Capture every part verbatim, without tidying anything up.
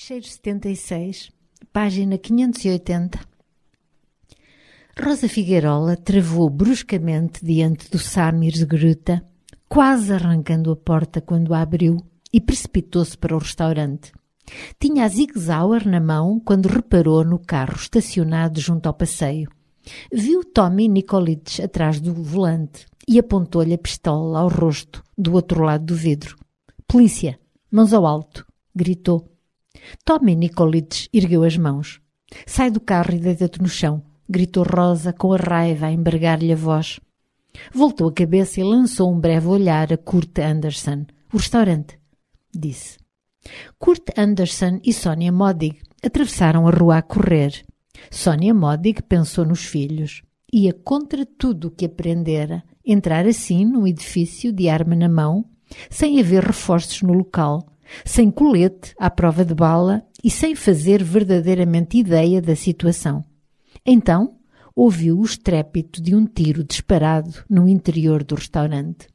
Ficheiro setenta e seis, página quinhentos e oitenta. Rosa Figueirola travou bruscamente diante do Samir Gruta, quase arrancando a porta quando a abriu, e precipitou-se para o restaurante. Tinha a Sig Sauer na mão quando reparou no carro estacionado junto ao passeio. Viu Tommy Nikolic atrás do volante e apontou-lhe a pistola ao rosto do outro lado do vidro. "Polícia! Mãos ao alto!" gritou. Tommy Nikolic ergueu as mãos. "Sai do carro e deita-te no chão", gritou Rosa com a raiva a embargar-lhe a voz. Voltou a cabeça e lançou um breve olhar a Kurt Anderson. "O restaurante", disse. Kurt Anderson e Sonia Modig atravessaram a rua a correr. Sonia Modig pensou nos filhos. Ia contra tudo o que aprendera, entrar assim num edifício de arma na mão, sem haver reforços no local, sem colete à prova de bala e sem fazer verdadeiramente ideia da situação. Então, ouviu o estrépito de um tiro disparado no interior do restaurante.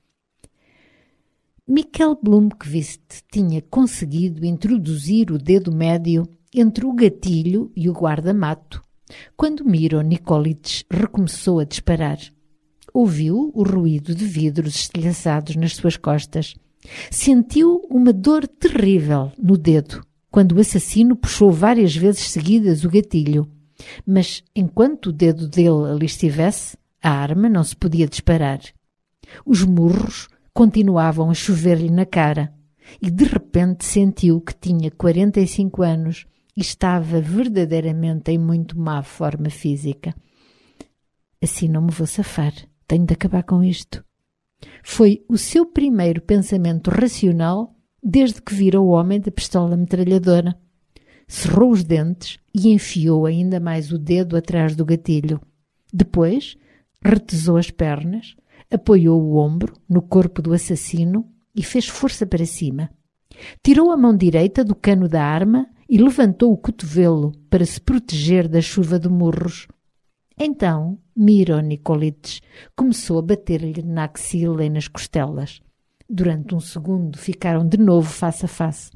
Mikkel Blomqvist tinha conseguido introduzir o dedo médio entre o gatilho e o guarda-mato, quando Miro Nikolic recomeçou a disparar. Ouviu o ruído de vidros estilhaçados nas suas costas. Sentiu uma dor terrível no dedo, quando o assassino puxou várias vezes seguidas o gatilho. Mas, enquanto o dedo dele ali estivesse, a arma não se podia disparar. Os murros continuavam a chover-lhe na cara e, de repente, sentiu que tinha quarenta e cinco anos e estava verdadeiramente em muito má forma física. "Assim não me vou safar. Tenho de acabar com isto." Foi o seu primeiro pensamento racional desde que vira o homem da pistola metralhadora. Cerrou os dentes e enfiou ainda mais o dedo atrás do gatilho. Depois, retesou as pernas, apoiou o ombro no corpo do assassino e fez força para cima. Tirou a mão direita do cano da arma e levantou o cotovelo para se proteger da chuva de murros. Então, Miro Nikolic começou a bater-lhe na axila e nas costelas. Durante um segundo ficaram de novo face a face.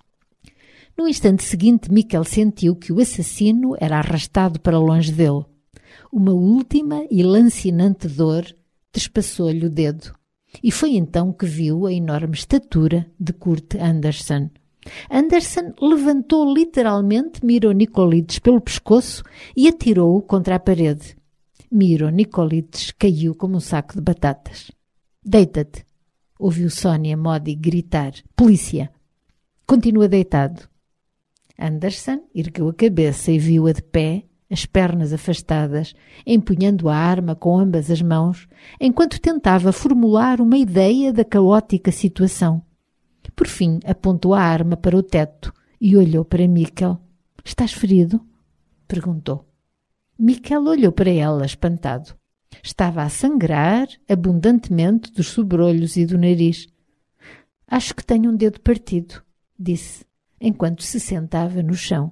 No instante seguinte, Mikkel sentiu que o assassino era arrastado para longe dele. Uma última e lancinante dor trespassou-lhe o dedo. E foi então que viu a enorme estatura de Kurt Anderson. Anderson levantou literalmente Miro Nikolic pelo pescoço e atirou-o contra a parede. Miro Nikolic caiu como um saco de batatas. "Deita-te", ouviu Sonia Modig gritar. "Polícia!" "Continua deitado." Anderson ergueu a cabeça e viu-a de pé, as pernas afastadas, empunhando a arma com ambas as mãos, enquanto tentava formular uma ideia da caótica situação. Por fim, apontou a arma para o teto e olhou para Mikkel. "Estás ferido?" perguntou. Mikkel olhou para ela, espantado. Estava a sangrar abundantemente dos sobrolhos e do nariz. "Acho que tenho um dedo partido", disse, enquanto se sentava no chão.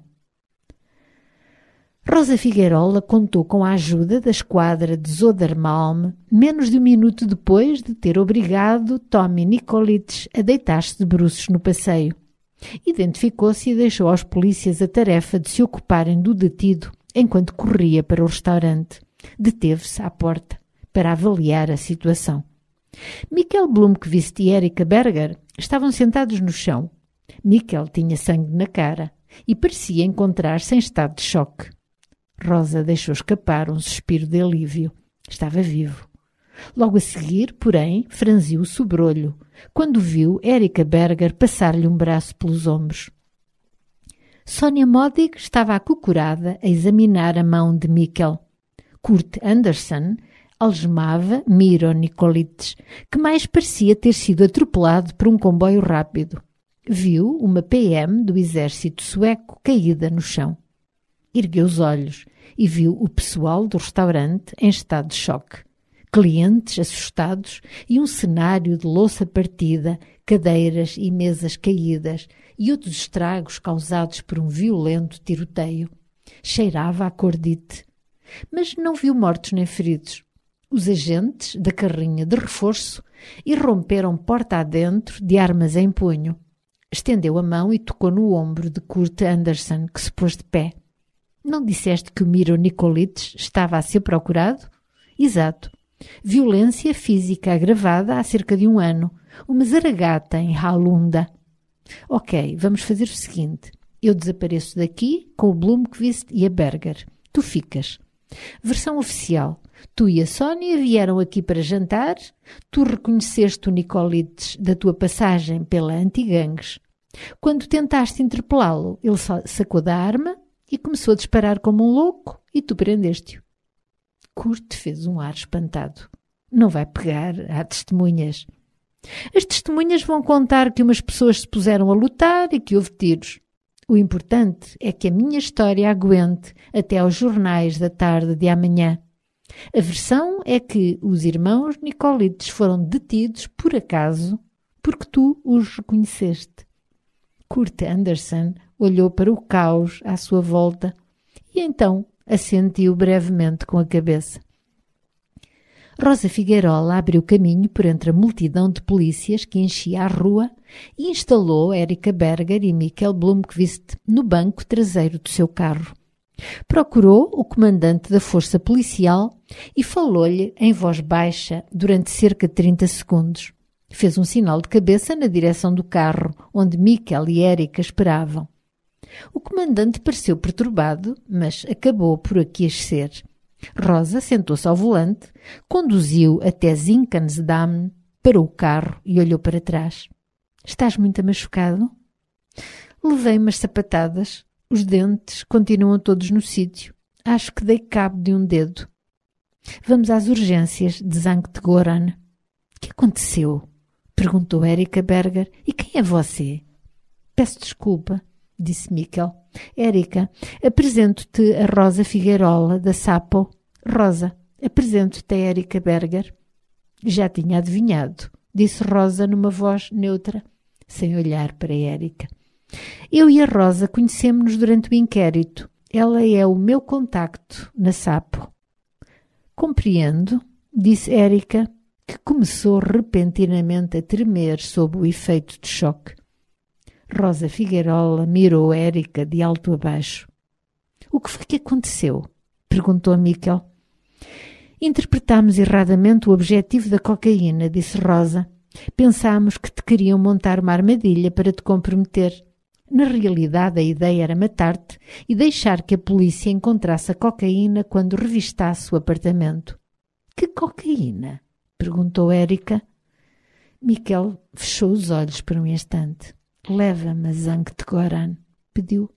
Rosa Figueirola contou com a ajuda da esquadra de Södermalm menos de um minuto depois de ter obrigado Tommy Nikolic a deitar-se de bruços no passeio. Identificou-se e deixou aos polícias a tarefa de se ocuparem do detido enquanto corria para o restaurante. Deteve-se à porta para avaliar a situação. Mikkel Blomqvist e Erika Berger estavam sentados no chão. Mikkel tinha sangue na cara e parecia encontrar-se em estado de choque. Rosa deixou escapar um suspiro de alívio. Estava vivo. Logo a seguir, porém, franziu o sobrolho, quando viu Erika Berger passar-lhe um braço pelos ombros. Sonia Modig estava acocorada a examinar a mão de Mikkel. Kurt Anderson algemava Miro Nikolic, que mais parecia ter sido atropelado por um comboio rápido. Viu uma P M do exército sueco caída no chão. Ergueu os olhos e viu o pessoal do restaurante em estado de choque. Clientes assustados e um cenário de louça partida, cadeiras e mesas caídas e outros estragos causados por um violento tiroteio. Cheirava a acordite. Mas não viu mortos nem feridos. Os agentes da carrinha de reforço irromperam porta adentro de armas em punho. Estendeu a mão e tocou no ombro de Kurt Anderson, que se pôs de pé. Não disseste que o Miro Nikolic estava a ser procurado? Exato. Violência física agravada há cerca de um ano. Uma zaragata em Halunda. Ok, vamos fazer o seguinte. Eu desapareço daqui com o Blomqvist e a Berger. Tu ficas. Versão oficial. Tu e a Sónia vieram aqui para jantar. Tu reconheceste o Nikolic da tua passagem pela Antigangues. Quando tentaste interpelá-lo, ele sacou da arma e começou a disparar como um louco e tu prendeste-o. Kurt fez um ar espantado. Não vai pegar, há testemunhas. As testemunhas vão contar que umas pessoas se puseram a lutar e que houve tiros. O importante é que a minha história aguente até aos jornais da tarde de amanhã. A versão é que os irmãos Nikolic foram detidos por acaso porque tu os reconheceste. Kurt Anderson olhou para o caos à sua volta e então assentiu brevemente com a cabeça. Rosa Figueirola abriu caminho por entre a multidão de polícias que enchia a rua e instalou Erika Berger e Mikkel Blomqvist no banco traseiro do seu carro. Procurou o comandante da força policial e falou-lhe em voz baixa durante cerca de trinta segundos. Fez um sinal de cabeça na direção do carro, onde Mikkel e Erika esperavam. O comandante pareceu perturbado, mas acabou por aquecer. Rosa sentou-se ao volante, conduziu até Zinkensdamm, parou o carro e olhou para trás. Estás muito machucado? Levei umas sapatadas. Os dentes continuam todos no sítio. Acho que dei cabo de um dedo. Vamos às urgências de Zangt-Goran. O que aconteceu? Perguntou Erika Berger. E quem é você? Peço desculpa, disse Mikkel. Erika, apresento-te a Rosa Figueirola, da Sapo. Rosa, apresento-te a Erika Berger. Já tinha adivinhado, disse Rosa numa voz neutra, sem olhar para Erika. Eu e a Rosa conhecemos-nos durante o inquérito. Ela é o meu contacto na Sapo. Compreendo, disse Erika, que começou repentinamente a tremer sob o efeito de choque. Rosa Figueirola mirou Erika de alto a baixo. O que foi que aconteceu? Perguntou a Mikkel. Interpretámos erradamente o objetivo da cocaína, disse Rosa. Pensámos que te queriam montar uma armadilha para te comprometer. Na realidade, a ideia era matar-te e deixar que a polícia encontrasse a cocaína quando revistasse o apartamento. Que cocaína? Perguntou Erika. Mikkel fechou os olhos por um instante. Leva-me a Zangt-Goran, pediu.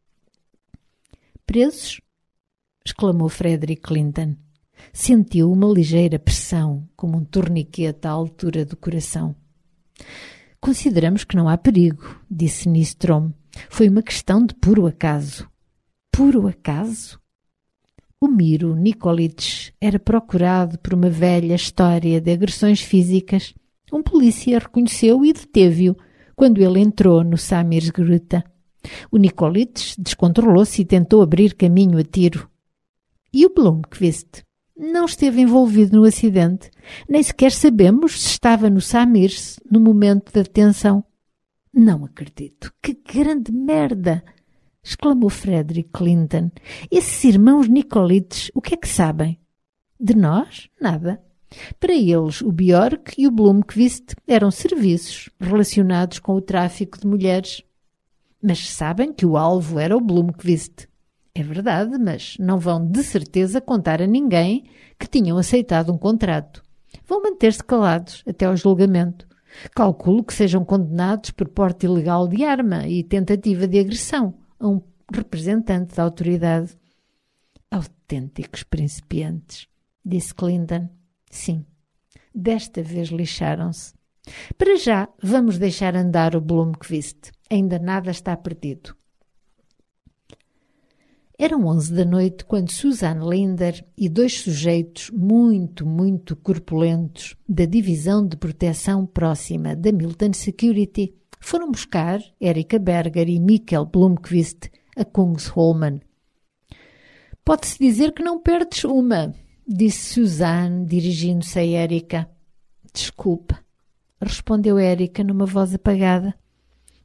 Presos? Exclamou Frederick Clinton. Sentiu uma ligeira pressão, como um torniquete à altura do coração. Consideramos que não há perigo, disse Nystrom. Foi uma questão de puro acaso. Puro acaso? O Miro Nikolic era procurado por uma velha história de agressões físicas. Um polícia reconheceu e deteve-o quando ele entrou no Samirsgruta. O Nikolic descontrolou-se e tentou abrir caminho a tiro. E o Blomqvist não esteve envolvido no acidente. Nem sequer sabemos se estava no Samirs no momento da detenção. Não acredito. Que grande merda! Exclamou Frederick Clinton. Esses irmãos Nikolic, o que é que sabem? De nós? Nada. Para eles, o Bjork e o Blomqvist eram serviços relacionados com o tráfico de mulheres. Mas sabem que o alvo era o Blomqvist. É verdade, mas não vão de certeza contar a ninguém que tinham aceitado um contrato. Vão manter-se calados até ao julgamento. Calculo que sejam condenados por porte ilegal de arma e tentativa de agressão a um representante da autoridade. Autênticos principiantes, disse Clinton. Sim, desta vez lixaram-se. Para já, vamos deixar andar o Blomqvist. Ainda nada está perdido. Eram onze da noite quando Susan Linder e dois sujeitos muito, muito corpulentos da Divisão de Proteção Próxima da Milton Security foram buscar Erika Berger e Mikkel Blomqvist a Kungsholmen. Pode-se dizer que não perdes uma, disse Susan, dirigindo-se a Erika. Desculpa, respondeu Erika numa voz apagada.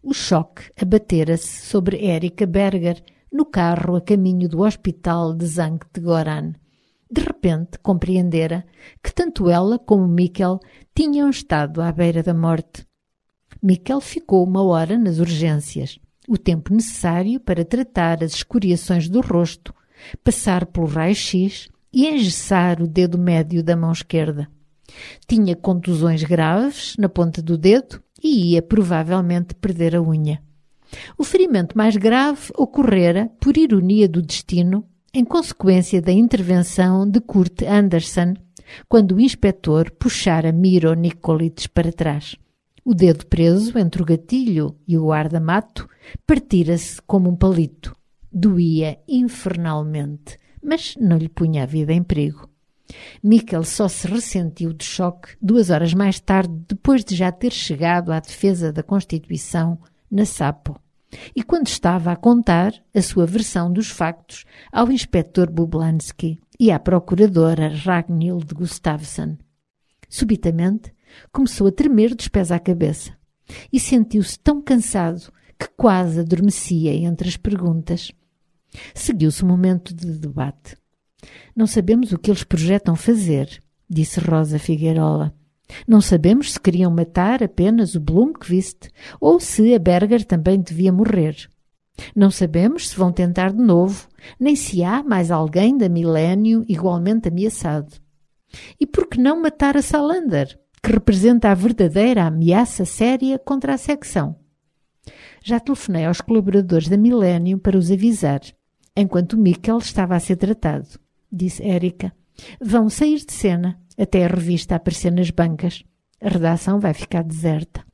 O choque abatera-se sobre Erika Berger no carro a caminho do hospital de Zangt-Goran. De repente compreendera que tanto ela como Mikkel tinham estado à beira da morte. Mikkel ficou uma hora nas urgências, o tempo necessário para tratar as escoriações do rosto, passar pelo raio-x e engessar o dedo médio da mão esquerda. Tinha contusões graves na ponta do dedo e ia provavelmente perder a unha. O ferimento mais grave ocorrera, por ironia do destino, em consequência da intervenção de Kurt Andersen, quando o inspetor puxara Miro Nikolic para trás. O dedo preso entre o gatilho e o guarda-mato partira-se como um palito. Doía infernalmente, mas não lhe punha a vida em perigo. Mikkel só se ressentiu de choque duas horas mais tarde, depois de já ter chegado à defesa da Constituição na Sapo, e quando estava a contar a sua versão dos factos ao inspetor Bublansky e à procuradora Ragnhild Gustafsson. Subitamente, começou a tremer dos pés à cabeça e sentiu-se tão cansado que quase adormecia entre as perguntas. Seguiu-se um momento de debate. Não sabemos o que eles projetam fazer, disse Rosa Figueirola. Não sabemos se queriam matar apenas o Blomqvist ou se a Berger também devia morrer. Não sabemos se vão tentar de novo, nem se há mais alguém da Milênio igualmente ameaçado. E por que não matar a Salander, que representa a verdadeira ameaça séria contra a secção? Já telefonei aos colaboradores da Milênio para os avisar, enquanto Mikkel estava a ser tratado, disse Erika. Vão sair de cena até a revista aparecer nas bancas. A redação vai ficar deserta.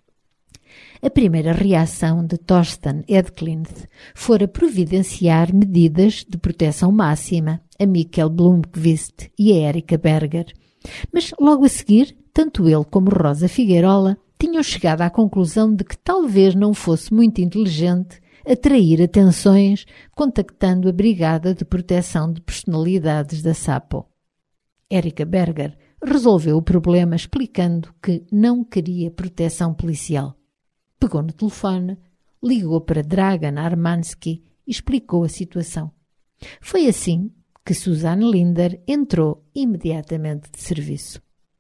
A primeira reação de Torsten Edklint fora providenciar medidas de proteção máxima a Mikkel Blomqvist e a Erika Berger. Mas logo a seguir, tanto ele como Rosa Figueirola tinham chegado à conclusão de que talvez não fosse muito inteligente atrair atenções contactando a Brigada de Proteção de Personalidades da Sapo. Erika Berger resolveu o problema explicando que não queria proteção policial. Pegou no telefone, ligou para Dragan Armansky e explicou a situação. Foi assim que Susanne Linder entrou imediatamente de serviço.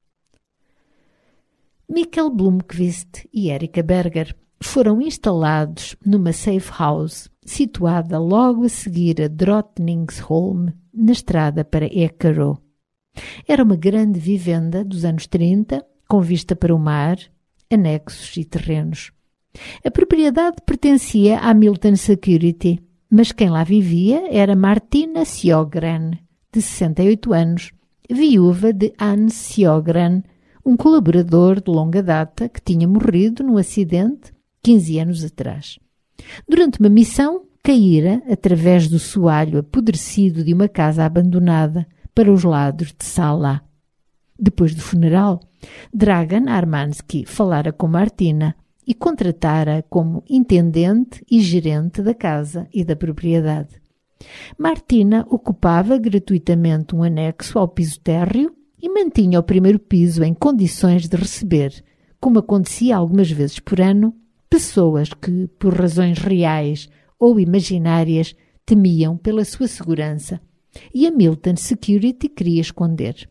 Mikkel Blomqvist e Erika Berger foram instalados numa safe house situada logo a seguir a Drottningsholm, na estrada para Eckerö. Era uma grande vivenda dos anos trinta, com vista para o mar, anexos e terrenos. A propriedade pertencia à Milton Security, mas quem lá vivia era Martina Sjögren, de sessenta e oito anos, viúva de Hans Sjögren, um colaborador de longa data que tinha morrido num acidente quinze anos atrás. Durante uma missão, caíra através do soalho apodrecido de uma casa abandonada para os lados de Sala. Depois do funeral, Dragan Armansky falara com Martina e contratara como intendente e gerente da casa e da propriedade. Martina ocupava gratuitamente um anexo ao piso térreo e mantinha o primeiro piso em condições de receber, como acontecia algumas vezes por ano, pessoas que, por razões reais ou imaginárias, temiam pela sua segurança, e a Milton Security queria esconder.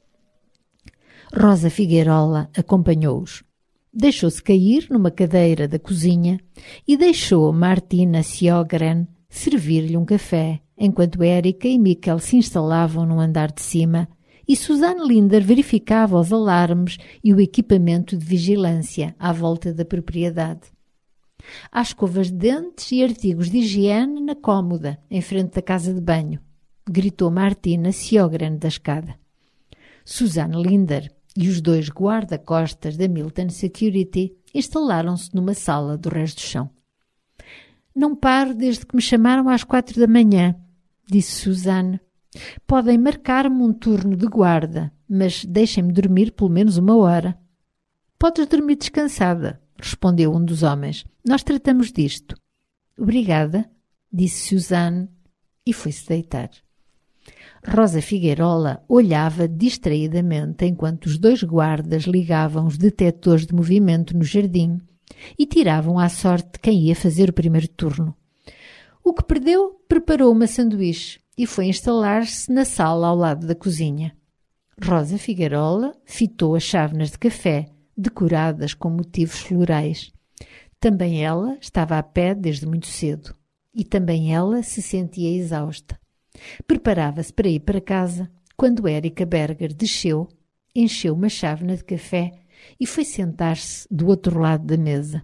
Rosa Figueirola acompanhou-os. Deixou-se cair numa cadeira da cozinha e deixou Martina Sjögren servir-lhe um café, enquanto Erika e Mikkel se instalavam no andar de cima e Susanne Linder verificava os alarmes e o equipamento de vigilância à volta da propriedade. Há escovas de dentes e artigos de higiene na cômoda, em frente da casa de banho, gritou Martina Sjögren da escada. Susanne Linder e os dois guarda-costas da Milton Security instalaram-se numa sala do resto do chão. Não paro desde que me chamaram às quatro da manhã, disse Susanne. Podem marcar-me um turno de guarda, mas deixem-me dormir pelo menos uma hora. Podes dormir descansada, respondeu um dos homens. Nós tratamos disto. Obrigada, disse Susanne e foi-se deitar. Rosa Figueirola olhava distraidamente enquanto os dois guardas ligavam os detectores de movimento no jardim e tiravam à sorte quem ia fazer o primeiro turno. O que perdeu preparou uma sanduíche e foi instalar-se na sala ao lado da cozinha. Rosa Figueirola fitou as chávenas de café, decoradas com motivos florais. Também ela estava a pé desde muito cedo e também ela se sentia exausta. Preparava-se para ir para casa quando Érica Berger desceu, encheu uma chávena de café e foi sentar-se do outro lado da mesa.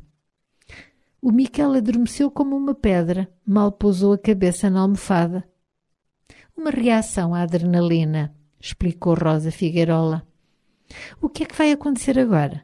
O Miquel adormeceu como uma pedra, mal pousou a cabeça na almofada. Uma reação à adrenalina, explicou Rosa Figueirola. O que é que vai acontecer agora?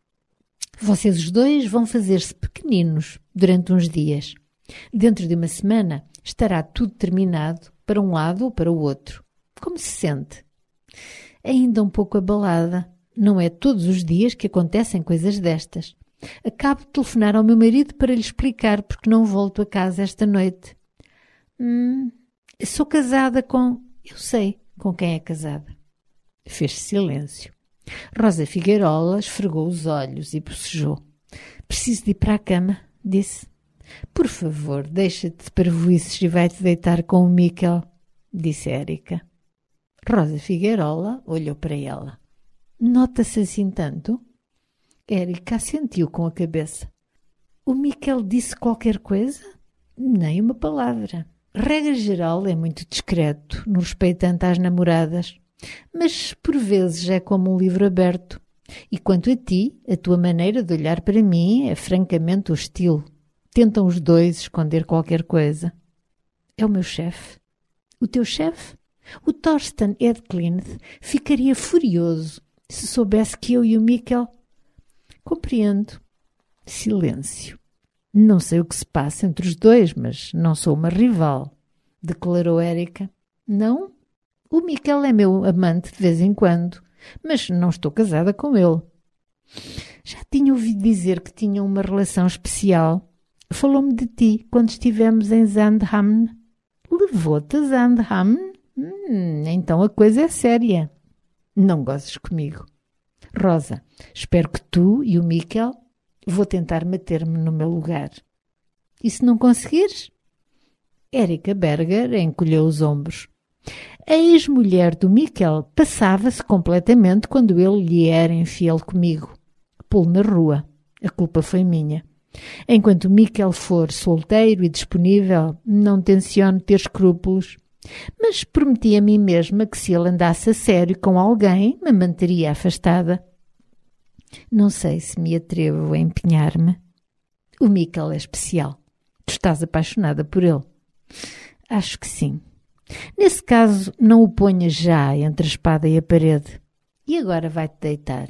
Vocês os dois vão fazer-se pequeninos durante uns dias. Dentro de uma semana estará tudo terminado para um lado ou para o outro. Como se sente? Ainda um pouco abalada. Não é todos os dias que acontecem coisas destas. Acabo de telefonar ao meu marido para lhe explicar porque não volto a casa esta noite. Hum, sou casada com... Eu sei com quem é casada. Fez silêncio. Rosa Figueirola esfregou os olhos e bocejou. Preciso de ir para a cama, disse. Por favor, deixa-te de parvoíces e vai-te deitar com o Miquel, disse Érica. Rosa Figueirola olhou para ela. Nota-se assim tanto? Érica assentiu com a cabeça. O Miquel disse qualquer coisa? Nem uma palavra. Regra geral é muito discreto no respeitante às namoradas, mas por vezes é como um livro aberto. E quanto a ti, a tua maneira de olhar para mim é francamente hostil. Tentam os dois esconder qualquer coisa. É o meu chefe. O teu chefe? O Thorsten Edklint ficaria furioso se soubesse que eu e o Miquel... Compreendo. Silêncio. Não sei o que se passa entre os dois, mas não sou uma rival, declarou Érica. Não? O Miquel é meu amante de vez em quando, mas não estou casada com ele. Já tinha ouvido dizer que tinham uma relação especial. Falou-me de ti quando estivemos em Zandhamn. Levou-te a Zandhamn? Hum, então a coisa é séria. Não gozes comigo. Rosa, espero que tu e o Miquel... Vou tentar meter-me no meu lugar. E se não conseguires? Érica Berger encolheu os ombros. A ex-mulher do Miquel passava-se completamente quando ele lhe era infiel comigo. Pô-lo na rua. A culpa foi minha. Enquanto o Miquel for solteiro e disponível, não tenciono ter escrúpulos. Mas prometi a mim mesma que se ele andasse a sério com alguém, me manteria afastada. Não sei se me atrevo a empenhar-me. O Miquel é especial. Tu estás apaixonada por ele? Acho que sim. Nesse caso, não o ponhas já entre a espada e a parede. E agora vai-te deitar.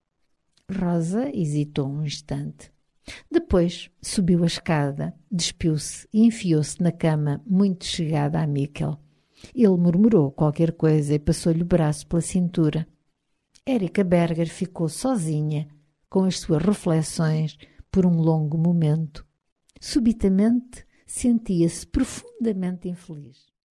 Rosa hesitou um instante. Depois subiu a escada, despiu-se e enfiou-se na cama muito chegada a Miquel. Ele murmurou qualquer coisa e passou-lhe o braço pela cintura. Érica Berger ficou sozinha com as suas reflexões por um longo momento. Subitamente sentia-se profundamente infeliz.